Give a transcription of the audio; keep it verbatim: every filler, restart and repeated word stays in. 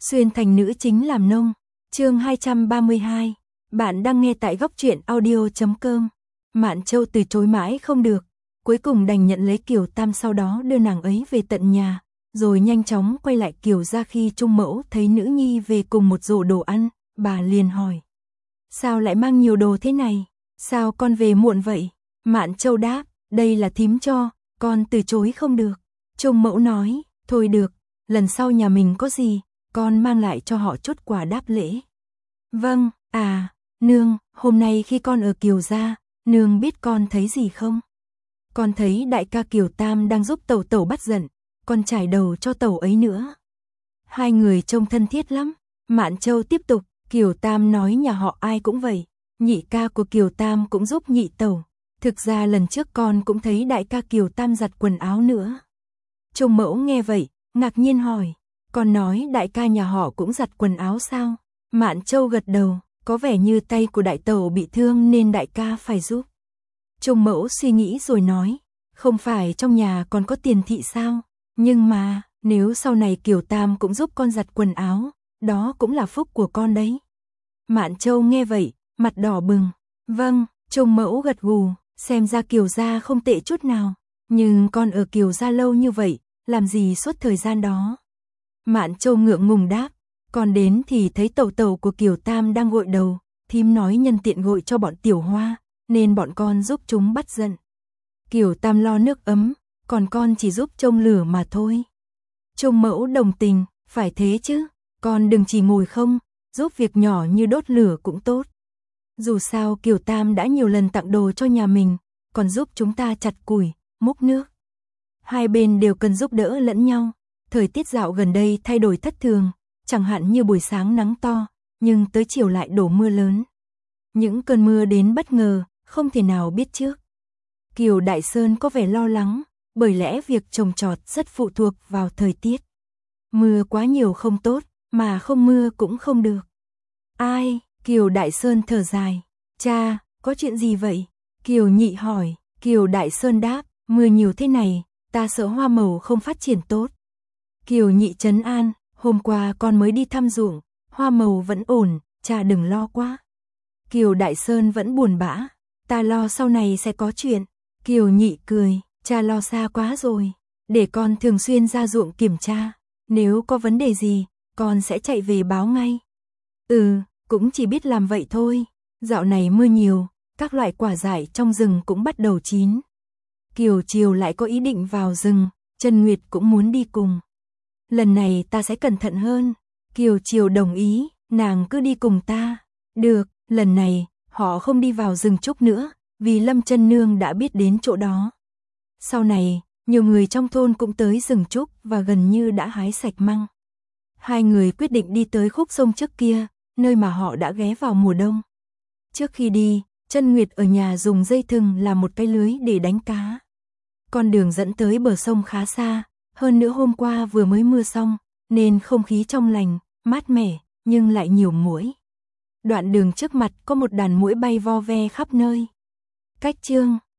Xuyên thành nữ chính làm nông. Chương hai trăm ba mươi hai. Bạn đang nghe tại góc truyện audio chấm com. Mạn Châu từ chối mãi không được, cuối cùng đành nhận lấy Kiều Tam, sau đó đưa nàng ấy về tận nhà, rồi nhanh chóng quay lại Kiều gia. Khi Trung Mẫu thấy nữ nhi về cùng một rổ đồ ăn, bà liền hỏi: "Sao lại mang nhiều đồ thế này? Sao con về muộn vậy?" Mạn Châu đáp: "Đây là thím cho, con từ chối không được." Trung Mẫu nói: "Thôi được, lần sau nhà mình có gì, con mang lại cho họ chút quà đáp lễ." "Vâng, à, nương, hôm nay khi con ở Kiều gia, nương biết con thấy gì không? Con thấy đại ca Kiều Tam đang giúp tẩu tẩu bắt giận, con trải đầu cho tẩu ấy nữa. Hai người trông thân thiết lắm." Mạn Châu tiếp tục: "Kiều Tam nói nhà họ ai cũng vậy, nhị ca của Kiều Tam cũng giúp nhị tẩu. Thực ra lần trước con cũng thấy đại ca Kiều Tam giặt quần áo nữa." Trung Mẫu nghe vậy, ngạc nhiên hỏi: "Con nói đại ca nhà họ cũng giặt quần áo sao?" Mạn Châu gật đầu: "Có vẻ như tay của đại tẩu bị thương nên đại ca phải giúp." Trung Mẫu suy nghĩ rồi nói: "Không phải trong nhà còn có tiền thị sao? Nhưng mà, nếu sau này Kiều Tam cũng giúp con giặt quần áo, đó cũng là phúc của con đấy." Mạn Châu nghe vậy, mặt đỏ bừng. "Vâng." Trung Mẫu gật gù, xem ra Kiều gia không tệ chút nào, nhưng con ở Kiều gia lâu như vậy, làm gì suốt thời gian đó? Mạn Châu ngượng ngùng đáp: "Con đến thì thấy tẩu tẩu của Kiều Tam đang gội đầu, thím nói nhân tiện gội cho bọn Tiểu Hoa, nên bọn con giúp chúng bắt giận. Kiều Tam lo nước ấm, còn con chỉ giúp trông lửa mà thôi." Trung Mẫu đồng tình: "Phải thế chứ, con đừng chỉ ngồi không, giúp việc nhỏ như đốt lửa cũng tốt. Dù sao Kiều Tam đã nhiều lần tặng đồ cho nhà mình, còn giúp chúng ta chặt củi, múc nước. Hai bên đều cần giúp đỡ lẫn nhau. Thời tiết dạo gần đây thay đổi thất thường, chẳng hạn như buổi sáng nắng to, nhưng tới chiều lại đổ mưa lớn. Những cơn mưa đến bất ngờ, không thể nào biết trước." Kiều Đại Sơn có vẻ lo lắng, bởi lẽ việc trồng trọt rất phụ thuộc vào thời tiết. Mưa quá nhiều không tốt, mà không mưa cũng không được. "Ai?" Kiều Đại Sơn thở dài: "Cha, có chuyện gì vậy?" Kiều Nhị hỏi. Kiều Đại Sơn đáp: "Mưa nhiều thế này, ta sợ hoa màu không phát triển tốt." Kiều Nhị trấn an: "Hôm qua con mới đi thăm ruộng, hoa màu vẫn ổn, cha đừng lo quá." Kiều Đại Sơn vẫn buồn bã: "Ta lo sau này sẽ có chuyện." Kiều Nhị cười: "Cha lo xa quá rồi, để con thường xuyên ra ruộng kiểm tra, nếu có vấn đề gì, con sẽ chạy về báo ngay." "Ừ, cũng chỉ biết làm vậy thôi. Dạo này mưa nhiều, các loại quả dại trong rừng cũng bắt đầu chín." Kiều Triều lại có ý định vào rừng, Trần Nguyệt cũng muốn đi cùng. "Lần này ta sẽ cẩn thận hơn." Kiều Triều đồng ý: "Nàng cứ đi cùng ta." Được, lần này, họ không đi vào rừng trúc nữa, vì Lâm Chân Nương đã biết đến chỗ đó. Sau này, nhiều người trong thôn cũng tới rừng trúc và gần như đã hái sạch măng. Hai người quyết định đi tới khúc sông trước kia, nơi mà họ đã ghé vào mùa đông. Trước khi đi, Trân Nguyệt ở nhà dùng dây thừng làm một cái lưới để đánh cá. Con đường dẫn tới bờ sông khá xa, hơn nữa hôm qua vừa mới mưa xong, nên không khí trong lành, mát mẻ, nhưng lại nhiều muỗi. Đoạn đường trước mặt có một đàn muỗi bay vo ve khắp nơi. Cách chương